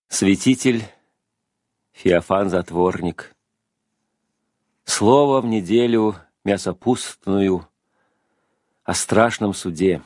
Святитель Феофан Затворник. Слово в неделю мясопустную о страшном суде.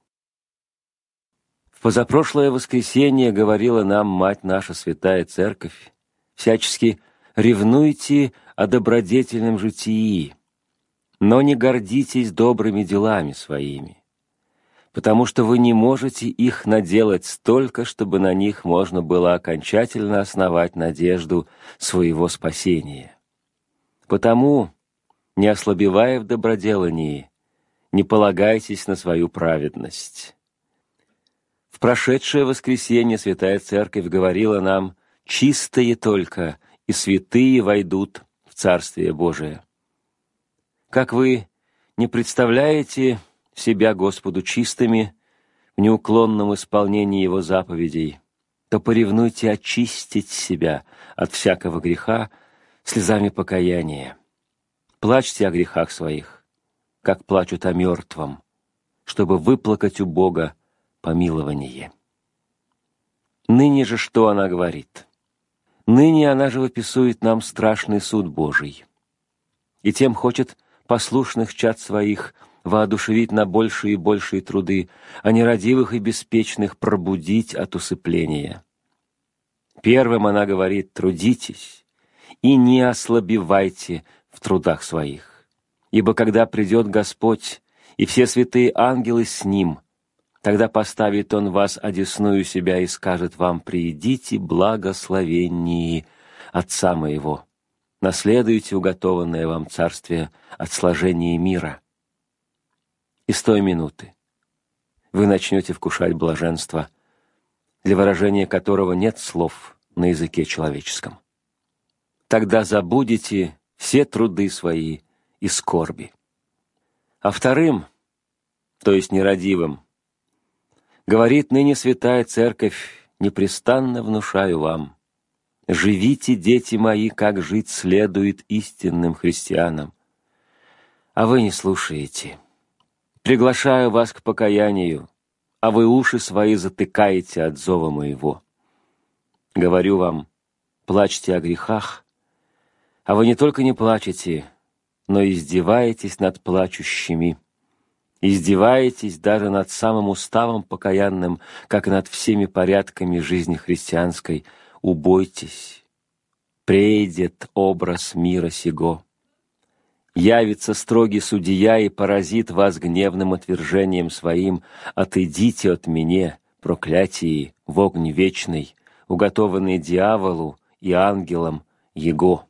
В позапрошлое воскресенье говорила нам Мать наша Святая Церковь: всячески ревнуйте о добродетельном житии, но не гордитесь добрыми делами своими, потому что вы не можете их наделать столько, чтобы на них можно было окончательно основать надежду своего спасения. Потому, не ослабевая в доброделании, не полагайтесь на свою праведность. В прошедшее воскресенье Святая Церковь говорила нам: «Чистые только и святые войдут в Царствие Божие». Как вы не представляете себя Господу чистыми в неуклонном исполнении Его заповедей, то поревнуйте очистить себя от всякого греха слезами покаяния. Плачьте о грехах своих, как плачут о мертвом, чтобы выплакать у Бога помилование. Ныне же что она говорит? Ныне она живописует нам страшный суд Божий, и тем хочет послушных чад своих воодушевить на большие и большие труды, а нерадивых и беспечных пробудить от усыпления. Первым она говорит: трудитесь и не ослабевайте в трудах своих, ибо когда придет Господь и все святые ангелы с Ним, тогда поставит Он вас одесную себя и скажет вам: приидите, благословеннии Отца моего, наследуйте уготованное вам царствие от сложения мира. И с той минуты вы начнете вкушать блаженство, для выражения которого нет слов на языке человеческом. Тогда забудете все труды свои и скорби. А вторым, то есть нерадивым, говорит ныне Святая Церковь: непрестанно внушаю вам: живите, дети мои, как жить следует истинным христианам. А вы не слушаете. Приглашаю вас к покаянию, а вы уши свои затыкаете от зова моего. Говорю вам: плачьте о грехах, а вы не только не плачете, но издеваетесь над плачущими. Издеваетесь даже над самым уставом покаянным, как и над всеми порядками жизни христианской. Убойтесь, прейдет образ мира сего. Явится строгий судья и поразит вас гневным отвержением своим: отойдите от меня, проклятии, в огонь вечный, уготованный дьяволу и ангелам его».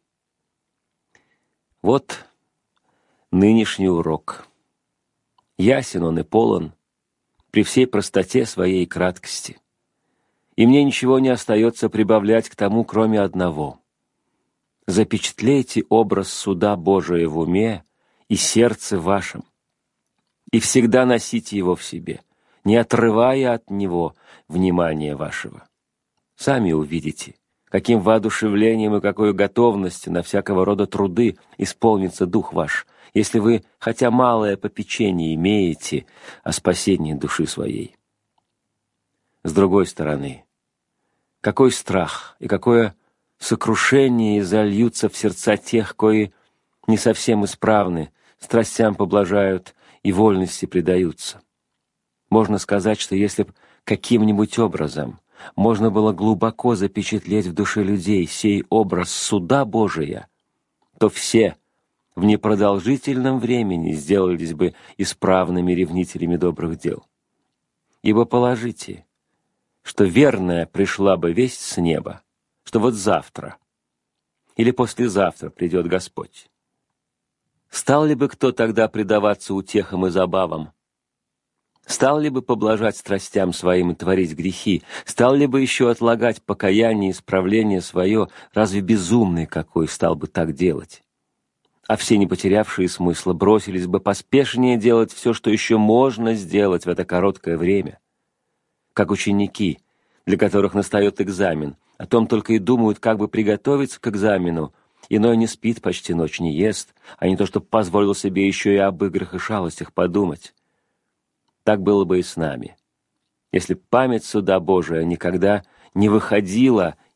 Вот нынешний урок. Ясен он и полон, при всей простоте своей и краткости. И мне ничего не остается прибавлять к тому, кроме одного: запечатлейте образ суда Божия в уме и сердце вашем, и всегда носите его в себе, не отрывая от него внимания вашего. Сами увидите, каким воодушевлением и какой готовностью на всякого рода труды исполнится дух ваш, если вы хотя малое попечение имеете о спасении души своей. С другой стороны, какой страх и какое сокрушение зальются в сердца тех, кои не совсем исправны, страстям поблажают и вольности предаются. Можно сказать, что если б каким-нибудь образом можно было глубоко запечатлеть в душе людей сей образ суда Божия, то все в непродолжительном времени сделались бы исправными ревнителями добрых дел. Ибо положите, что верная пришла бы весть с неба, что вот завтра или послезавтра придет Господь. Стал ли бы кто тогда предаваться утехам и забавам? Стал ли бы поблажать страстям своим и творить грехи? Стал ли бы еще отлагать покаяние и исправление свое? Разве безумный какой стал бы так делать? А все не потерявшие смысла бросились бы поспешнее делать все, что еще можно сделать в это короткое время. Как ученики, для которых настает экзамен, о том только и думают, как бы приготовиться к экзамену. Иной не спит почти ночь, не ест, а не то, чтобы позволил себе еще и об играх и шалостях подумать. Так было бы и с нами, если б память суда Божия никогда не выходила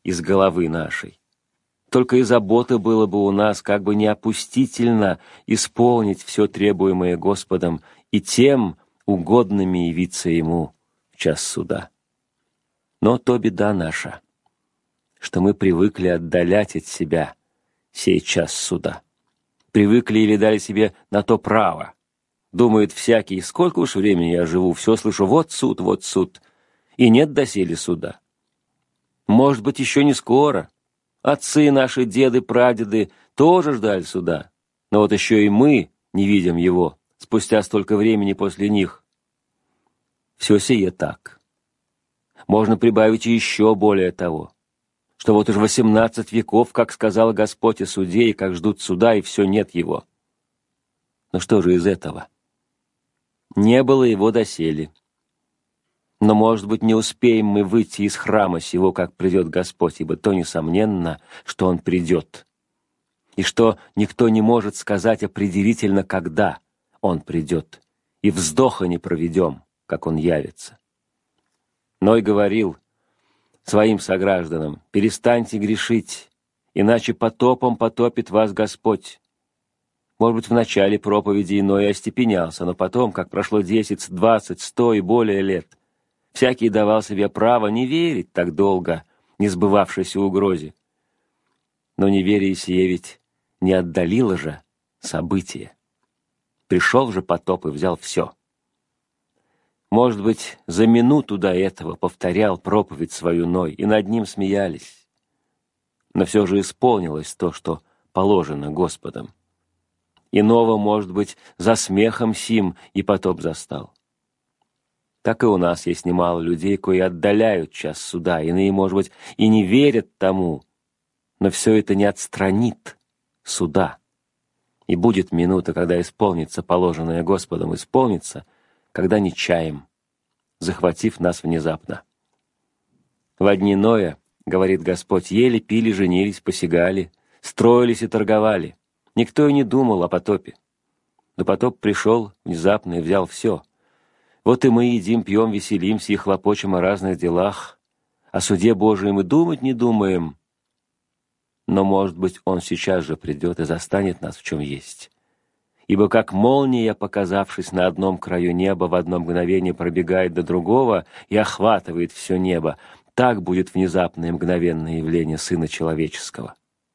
из головы нашей. Только и забота было бы у нас, как бы неопустительно исполнить все требуемое Господом и тем угодными явиться Ему в час суда. Но то беда наша, что мы привыкли отдалять от себя сей час суда. Привыкли или дали себе на то право. Думает всякий, сколько уж времени я живу, все слышу, вот суд, и нет доселе суда. Может быть, еще не скоро. Отцы наши, деды, прадеды тоже ждали суда. Но вот еще и мы не видим его, спустя столько времени после них. Все сие так. Можно прибавить и еще более того, что вот уж 18 веков, как сказал Господь о суде, и как ждут суда, и все нет его. Но что же из этого? Не было его доселе. Но, может быть, не успеем мы выйти из храма сего, как придет Господь, ибо то несомненно, что Он придет, и что никто не может сказать определительно, когда Он придет, и вздоха не проведем, как Он явится. Ной говорил своим согражданам: перестаньте грешить, иначе потопом потопит вас Господь. Может быть, в начале проповеди Ной остепенялся, но потом, как прошло 10, 20, 100 и более лет, всякий давал себе право не верить так долго несбывавшейся угрозе. Но неверие сие ведь не отдалило же событие. Пришел же потоп и взял все. Может быть, за минуту до этого повторял проповедь свою Ной, и над ним смеялись. Но все же исполнилось то, что положено Господом. Иного, может быть, за смехом сим и потоп застал. Так и у нас есть немало людей, кои отдаляют час суда, иные, может быть, и не верят тому, но все это не отстранит суда. И будет минута, когда исполнится положенное Господом, исполнится, когда не чаем, захватив нас внезапно. Во дни Ноя, говорит Господь, ели, пили, женились, посягали, строились и торговали. Никто и не думал о потопе. Но потоп пришел внезапно и взял все. Вот и мы едим, пьем, веселимся и хлопочем о разных делах. О суде Божием и думать не думаем. Но, может быть, Он сейчас же придет и застанет нас в чем есть. Ибо как молния, показавшись на одном краю неба, в одно мгновение пробегает до другого и охватывает все небо, так будет внезапное мгновенное явление Сына Человеческого.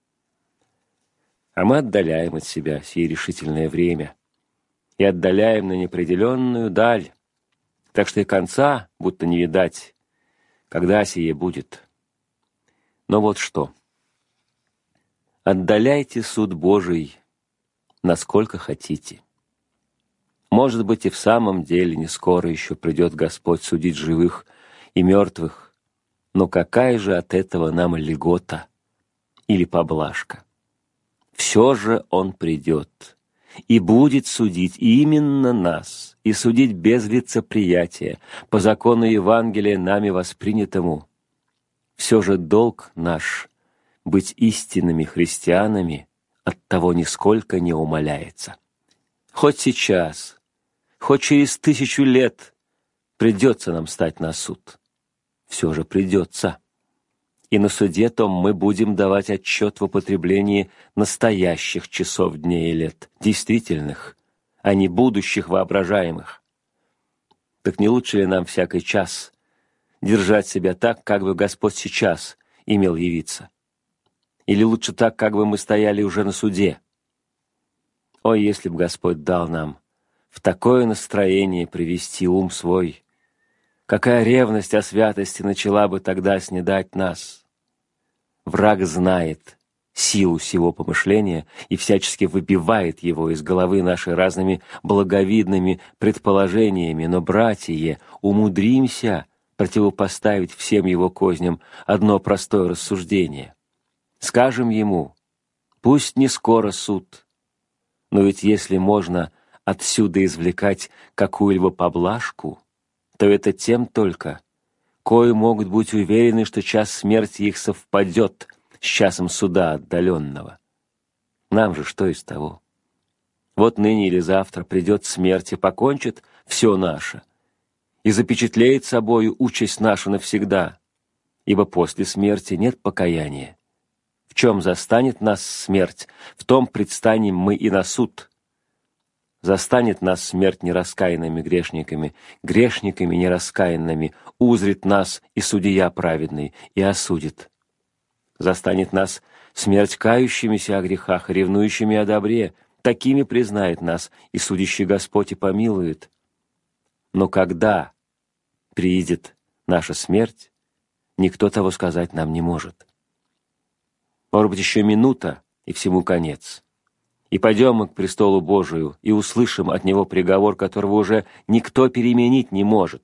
А мы отдаляем от себя сие решительное время и отдаляем на неопределенную даль, так что и конца будто не видать, когда сие будет. Но вот что. Отдаляйте суд Божий, насколько хотите. Может быть, и в самом деле не скоро еще придет Господь судить живых и мертвых, но какая же от этого нам льгота или поблажка? Все же Он придет и будет судить именно нас, и судить без лицеприятия, по закону Евангелия нами воспринятому. Все же долг наш быть истинными христианами оттого нисколько не умаляется. Хоть сейчас, хоть через 1000 лет придется нам стать на суд. Все же придется. И на суде том мы будем давать отчет в употреблении настоящих часов, дней и лет, действительных, а не будущих воображаемых. Так не лучше ли нам всякий час держать себя так, как бы Господь сейчас имел явиться? Или лучше так, как бы мы стояли уже на суде? Ой, если бы Господь дал нам в такое настроение привести ум свой, какая ревность о святости начала бы тогда снедать нас! Враг знает силу сего помышления и всячески выбивает его из головы нашей разными благовидными предположениями, но, братья, умудримся противопоставить всем его козням одно простое рассуждение. Скажем ему: пусть не скоро суд, но ведь если можно отсюда извлекать какую-либо поблажку, то это тем только, кои могут быть уверены, что час смерти их совпадет с часом суда отдаленного. Нам же что из того? Вот ныне или завтра придет смерть и покончит все наше, и запечатлеет собою участь нашу навсегда. ибо после смерти нет покаяния. В чем застанет нас смерть, в том предстанем мы и на суд. Застанет нас смерть нераскаянными грешниками, грешниками нераскаянными, узрит нас и судья праведный, и осудит. Застанет нас смерть кающимися о грехах, ревнующими о добре, такими признает нас, и судящий Господь и помилует. Но когда приидет наша смерть, никто того сказать нам не может. Может быть, еще минута, и всему конец. И пойдем мы к престолу Божию, и услышим от Него приговор, которого уже никто переменить не может.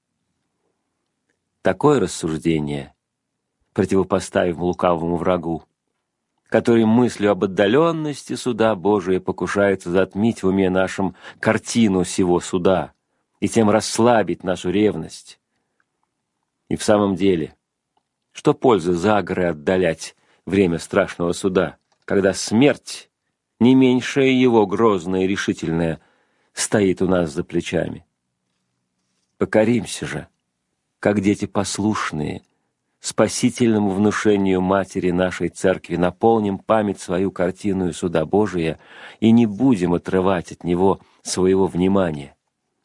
Такое рассуждение противопоставим лукавому врагу, который мыслью об отдаленности суда Божия покушается затмить в уме нашем картину сего суда и тем расслабить нашу ревность. И в самом деле, что пользы за горы отдалять время страшного суда, когда смерть, не меньшая его грозная и решительная, стоит у нас за плечами? Покоримся же, как дети послушные, спасительному внушению Матери нашей Церкви, наполним память свою картинную суда Божия и не будем отрывать от него своего внимания.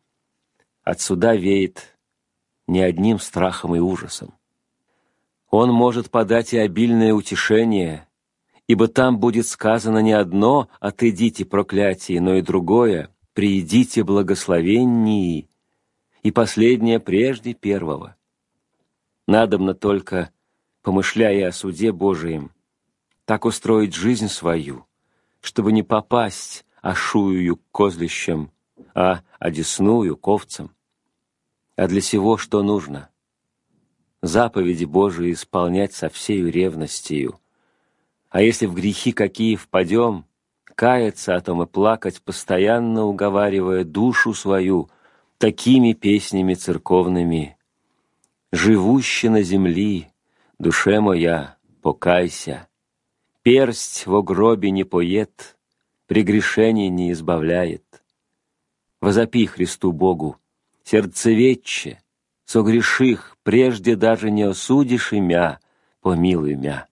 От суда веет не одним страхом и ужасом. Он может подать и обильное утешение, ибо там будет сказано не одно «отойдите проклятие», но и другое «приидите благословеннии», и последнее прежде первого. Надобно только, помышляя о суде Божием, так устроить жизнь свою, чтобы не попасть ошую к козлищам, а одесную к овцам. А для сего что нужно? Заповеди Божии исполнять со всею ревностью. А если в грехи какие впадем, каяться о том и плакать, постоянно уговаривая душу свою такими песнями церковными: «Живущий на земли, душе моя, покайся, персть во гробе не поет, прегрешений не избавляет. Возопи Христу Богу, сердцеведче, согреших, прежде даже не осудишь имя, помилуй мя.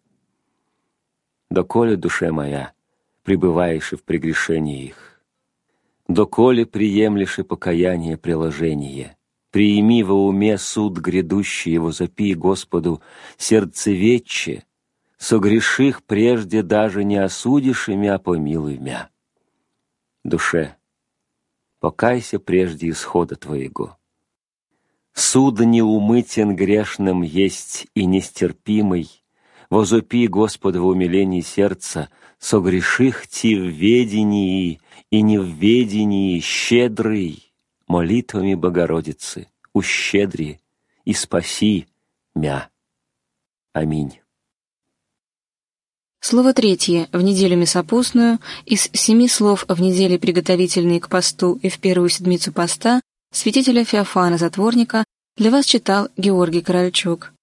Доколе, душе моя, пребываешь и в прегрешении их? Доколе приемлешь и покаяние приложение? Приими во уме суд грядущий, его возопи Господу, сердцеведче, согреших, прежде даже не осудишь имя, помилуй мя. Душе, покайся прежде исхода твоего. Суд неумытен грешным есть и нестерпимый, возопи Господа в умилении сердца, согреших ти в ведении и не в ведении щедрый, молитвами Богородицы, ущедри и спаси мя. Аминь. Слово третье в неделю Месопостную из 7 слов в неделе, приготовительные к посту и в первую седмицу поста, святителя Феофана Затворника для вас читал Георгий Корольчук.